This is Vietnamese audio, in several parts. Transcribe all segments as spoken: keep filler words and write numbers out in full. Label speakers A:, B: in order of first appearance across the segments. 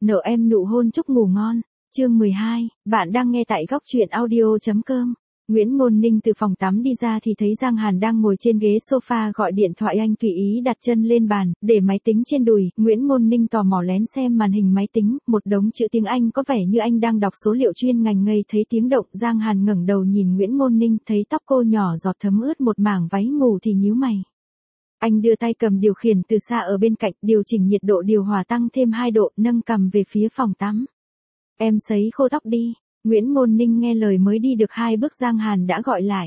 A: Nợ em nụ hôn chúc ngủ ngon. Chương mười hai, bạn đang nghe tại góc truyện audio.com. Nguyễn Ngôn Ninh từ phòng tắm đi ra thì thấy Giang Hàn đang ngồi trên ghế sofa gọi điện thoại. Anh tùy ý đặt chân lên bàn, để máy tính trên đùi. Nguyễn Ngôn Ninh tò mò lén xem màn hình máy tính, một đống chữ tiếng Anh có vẻ như anh đang đọc số liệu chuyên ngành. Ngây thấy tiếng động, Giang Hàn ngẩng đầu nhìn Nguyễn Ngôn Ninh, thấy tóc cô nhỏ giọt thấm ướt một mảng váy ngủ thì nhíu mày. Anh đưa tay cầm điều khiển từ xa ở bên cạnh, điều chỉnh nhiệt độ điều hòa tăng thêm hai độ, nâng cằm về phía phòng tắm. Em sấy khô tóc đi. Nguyễn Ngôn Ninh nghe lời mới đi được hai bước Giang Hàn đã gọi lại.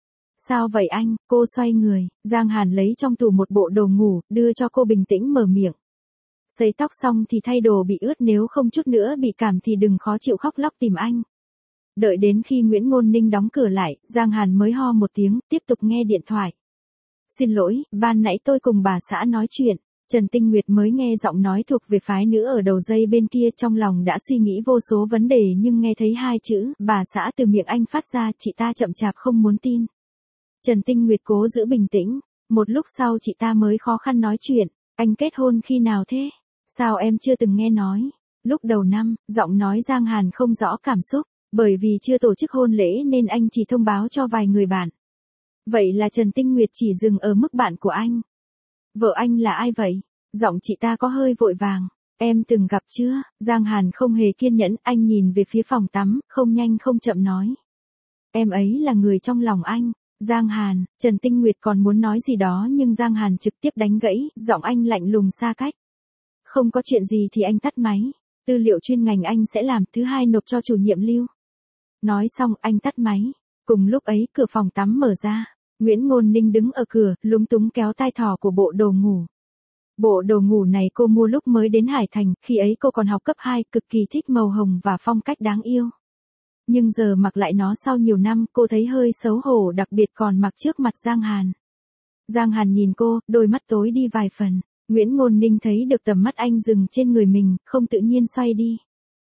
A: Sao vậy anh? Cô xoay người, Giang Hàn lấy trong tủ một bộ đồ ngủ, đưa cho cô bình tĩnh mở miệng. Sấy tóc xong thì thay đồ bị ướt, nếu không chút nữa bị cảm thì đừng khó chịu khóc lóc tìm anh. Đợi đến khi Nguyễn Ngôn Ninh đóng cửa lại, Giang Hàn mới ho một tiếng, tiếp tục nghe điện thoại. Xin lỗi, ban nãy tôi cùng bà xã nói chuyện. Trần Tinh Nguyệt mới nghe giọng nói thuộc về phái nữ ở đầu dây bên kia, trong lòng đã suy nghĩ vô số vấn đề nhưng nghe thấy hai chữ bà xã từ miệng anh phát ra, chị ta chậm chạp không muốn tin. Trần Tinh Nguyệt cố giữ bình tĩnh, một lúc sau chị ta mới khó khăn nói chuyện. Anh kết hôn khi nào thế? Sao em chưa từng nghe nói? Lúc đầu năm, giọng nói Giang Hàn không rõ cảm xúc, bởi vì chưa tổ chức hôn lễ nên anh chỉ thông báo cho vài người bạn. Vậy là Trần Tinh Nguyệt chỉ dừng ở mức bạn của anh. Vợ anh là ai vậy? Giọng chị ta có hơi vội vàng. Em từng gặp chưa? Giang Hàn không hề kiên nhẫn, anh nhìn về phía phòng tắm, không nhanh không chậm nói. Em ấy là người trong lòng anh. Giang Hàn, Trần Tinh Nguyệt còn muốn nói gì đó nhưng Giang Hàn trực tiếp đánh gãy, giọng anh lạnh lùng xa cách. Không có chuyện gì thì anh tắt máy. Tư liệu chuyên ngành anh sẽ làm, thứ hai nộp cho chủ nhiệm Lưu. Nói xong anh tắt máy. Cùng lúc ấy cửa phòng tắm mở ra. Nguyễn Ngôn Ninh đứng ở cửa, lúng túng kéo tai thỏ của bộ đồ ngủ. Bộ đồ ngủ này cô mua lúc mới đến Hải Thành, khi ấy cô còn học cấp hai, cực kỳ thích màu hồng và phong cách đáng yêu. Nhưng giờ mặc lại nó sau nhiều năm, cô thấy hơi xấu hổ, đặc biệt còn mặc trước mặt Giang Hàn. Giang Hàn nhìn cô, đôi mắt tối đi vài phần. Nguyễn Ngôn Ninh thấy được tầm mắt anh dừng trên người mình, không tự nhiên xoay đi.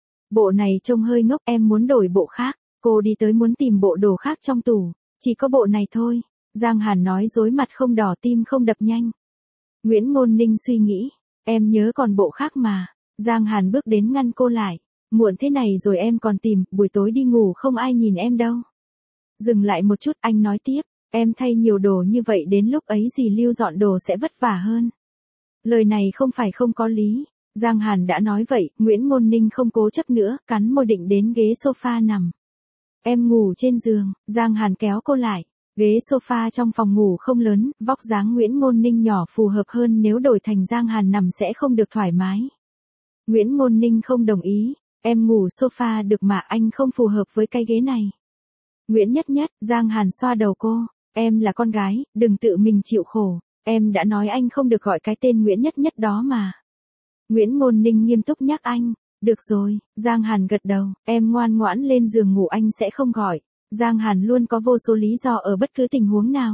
A: Bộ này trông hơi ngốc, em muốn đổi bộ khác. Cô đi tới muốn tìm bộ đồ khác trong tủ. Chỉ có bộ này thôi. Giang Hàn nói dối mặt không đỏ tim không đập nhanh. Nguyễn Ngôn Ninh suy nghĩ, em nhớ còn bộ khác mà. Giang Hàn bước đến ngăn cô lại. Muộn thế này rồi em còn tìm, buổi tối đi ngủ không ai nhìn em đâu. Dừng lại một chút, anh nói tiếp, em thay nhiều đồ như vậy đến lúc ấy dì Lưu dọn đồ sẽ vất vả hơn. Lời này không phải không có lý. Giang Hàn đã nói vậy, Nguyễn Ngôn Ninh không cố chấp nữa, cắn môi định đến ghế sofa nằm. Em ngủ trên giường, Giang Hàn kéo cô lại. Ghế sofa trong phòng ngủ không lớn, vóc dáng Nguyễn Ngôn Ninh nhỏ phù hợp hơn, nếu đổi thành Giang Hàn nằm sẽ không được thoải mái. Nguyễn Ngôn Ninh không đồng ý, em ngủ sofa được mà, anh không phù hợp với cái ghế này. Nguyễn Nhất Nhất, Giang Hàn xoa đầu cô, em là con gái, đừng tự mình chịu khổ, em đã nói anh không được gọi cái tên Nguyễn Nhất Nhất đó mà. Nguyễn Ngôn Ninh nghiêm túc nhắc anh, được rồi, Giang Hàn gật đầu, em ngoan ngoãn lên giường ngủ anh sẽ không gọi. Giang Hàn luôn có vô số lý do ở bất cứ tình huống nào.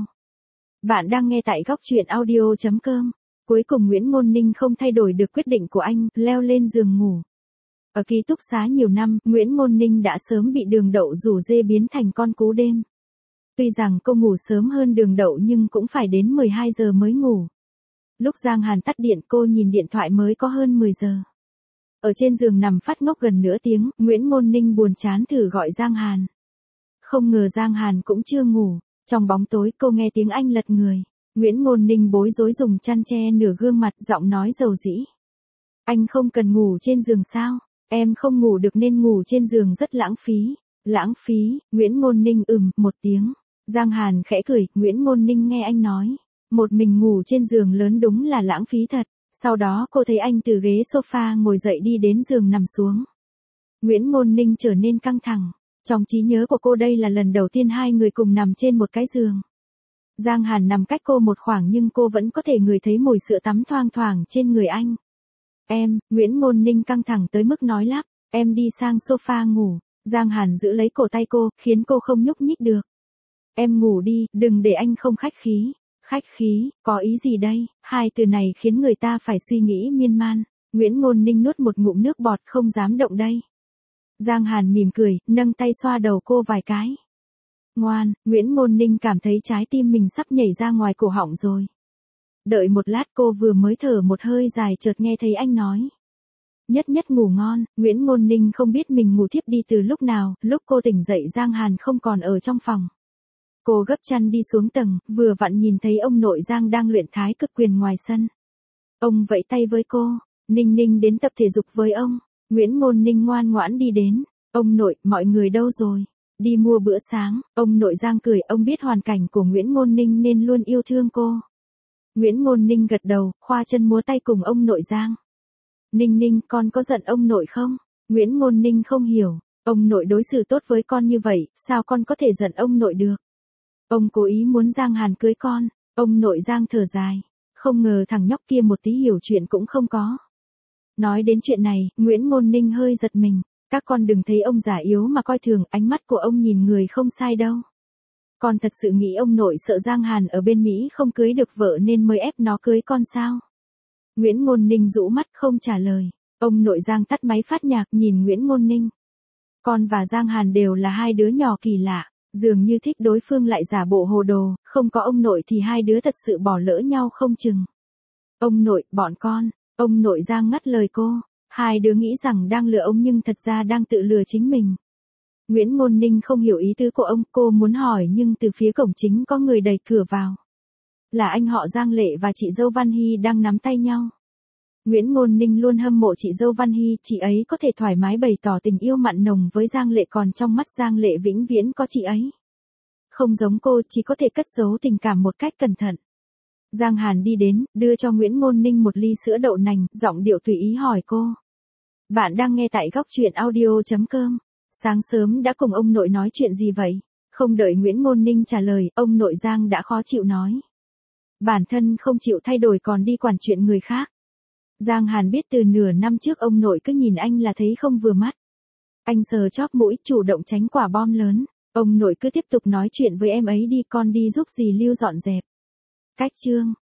A: Bạn đang nghe tại góc truyện audio.com. Cuối cùng Nguyễn Ngôn Ninh không thay đổi được quyết định của anh, leo lên giường ngủ. Ở ký túc xá nhiều năm, Nguyễn Ngôn Ninh đã sớm bị Đường Đậu rủ dê biến thành con cú đêm. Tuy rằng cô ngủ sớm hơn Đường Đậu nhưng cũng phải đến mười hai giờ mới ngủ. Lúc Giang Hàn tắt điện cô nhìn điện thoại mới có hơn mười giờ. Ở trên giường nằm phát ngốc gần nửa tiếng, Nguyễn Ngôn Ninh buồn chán thử gọi Giang Hàn. Không ngờ Giang Hàn cũng chưa ngủ, trong bóng tối cô nghe tiếng anh lật người. Nguyễn Ngôn Ninh bối rối dùng chăn che nửa gương mặt, giọng nói dầu dĩ. Anh không cần ngủ trên giường sao? Em không ngủ được nên ngủ trên giường rất lãng phí. Lãng phí, Nguyễn Ngôn Ninh ừm một tiếng. Giang Hàn khẽ cười, Nguyễn Ngôn Ninh nghe anh nói. Một mình ngủ trên giường lớn đúng là lãng phí thật. Sau đó cô thấy anh từ ghế sofa ngồi dậy đi đến giường nằm xuống. Nguyễn Ngôn Ninh trở nên căng thẳng. Trong trí nhớ của cô đây là lần đầu tiên hai người cùng nằm trên một cái giường. Giang Hàn nằm cách cô một khoảng nhưng cô vẫn có thể ngửi thấy mùi sữa tắm thoang thoảng trên người anh. Em, Nguyễn Ngôn Ninh căng thẳng tới mức nói lắp, em đi sang sofa ngủ. Giang Hàn giữ lấy cổ tay cô, khiến cô không nhúc nhích được. Em ngủ đi, đừng để anh không khách khí. Khách khí, có ý gì đây? Hai từ này khiến người ta phải suy nghĩ miên man. Nguyễn Ngôn Ninh nuốt một ngụm nước bọt không dám động đây. Giang Hàn mỉm cười, nâng tay xoa đầu cô vài cái. Ngoan, Nguyễn Ngôn Ninh cảm thấy trái tim mình sắp nhảy ra ngoài cổ họng rồi. Đợi một lát cô vừa mới thở một hơi dài chợt nghe thấy anh nói. Nhất nhất ngủ ngon, Nguyễn Ngôn Ninh không biết mình ngủ thiếp đi từ lúc nào, lúc cô tỉnh dậy Giang Hàn không còn ở trong phòng. Cô gấp chăn đi xuống tầng, vừa vặn nhìn thấy ông nội Giang đang luyện thái cực quyền ngoài sân. Ông vẫy tay với cô, Ninh Ninh đến tập thể dục với ông. Nguyễn Ngôn Ninh ngoan ngoãn đi đến. Ông nội, mọi người đâu rồi? Đi mua bữa sáng. Ông nội Giang cười, ông biết hoàn cảnh của Nguyễn Ngôn Ninh nên luôn yêu thương cô. Nguyễn Ngôn Ninh gật đầu, khoa chân múa tay cùng ông nội Giang. Ninh Ninh, con có giận ông nội không? Nguyễn Ngôn Ninh không hiểu, ông nội đối xử tốt với con như vậy, sao con có thể giận ông nội được? Ông cố ý muốn Giang Hàn cưới con. Ông nội Giang thở dài, không ngờ thằng nhóc kia một tí hiểu chuyện cũng không có. Nói đến chuyện này, Nguyễn Ngôn Ninh hơi giật mình. Các con đừng thấy ông già yếu mà coi thường, ánh mắt của ông nhìn người không sai đâu. Con thật sự nghĩ ông nội sợ Giang Hàn ở bên Mỹ không cưới được vợ nên mới ép nó cưới con sao? Nguyễn Ngôn Ninh rũ mắt không trả lời. Ông nội Giang tắt máy phát nhạc nhìn Nguyễn Ngôn Ninh. Con và Giang Hàn đều là hai đứa nhỏ kỳ lạ, dường như thích đối phương lại giả bộ hồ đồ, không có ông nội thì hai đứa thật sự bỏ lỡ nhau không chừng. Ông nội, bọn con, ông nội Giang ngắt lời cô. Hai đứa nghĩ rằng đang lừa ông nhưng thật ra đang tự lừa chính mình. Nguyễn Ngôn Ninh không hiểu ý tứ của ông, cô muốn hỏi nhưng từ phía cổng chính có người đẩy cửa vào. Là anh họ Giang Lệ và chị dâu Văn Hy đang nắm tay nhau. Nguyễn Ngôn Ninh luôn hâm mộ chị dâu Văn Hy, chị ấy có thể thoải mái bày tỏ tình yêu mặn nồng với Giang Lệ, còn trong mắt Giang Lệ vĩnh viễn có chị ấy. Không giống cô, chỉ có thể cất giấu tình cảm một cách cẩn thận. Giang Hàn đi đến, đưa cho Nguyễn Ngôn Ninh một ly sữa đậu nành, giọng điệu tùy ý hỏi cô. Bạn đang nghe tại góc truyện audio chấm com. Sáng sớm đã cùng ông nội nói chuyện gì vậy? Không đợi Nguyễn Ngôn Ninh trả lời, ông nội Giang đã khó chịu nói. Bản thân không chịu thay đổi còn đi quản chuyện người khác. Giang Hàn biết từ nửa năm trước ông nội cứ nhìn anh là thấy không vừa mắt. Anh sờ chóp mũi, chủ động tránh quả bom lớn. Ông nội cứ tiếp tục nói chuyện với em ấy đi, con đi giúp dì Lưu dọn dẹp. Cách chương.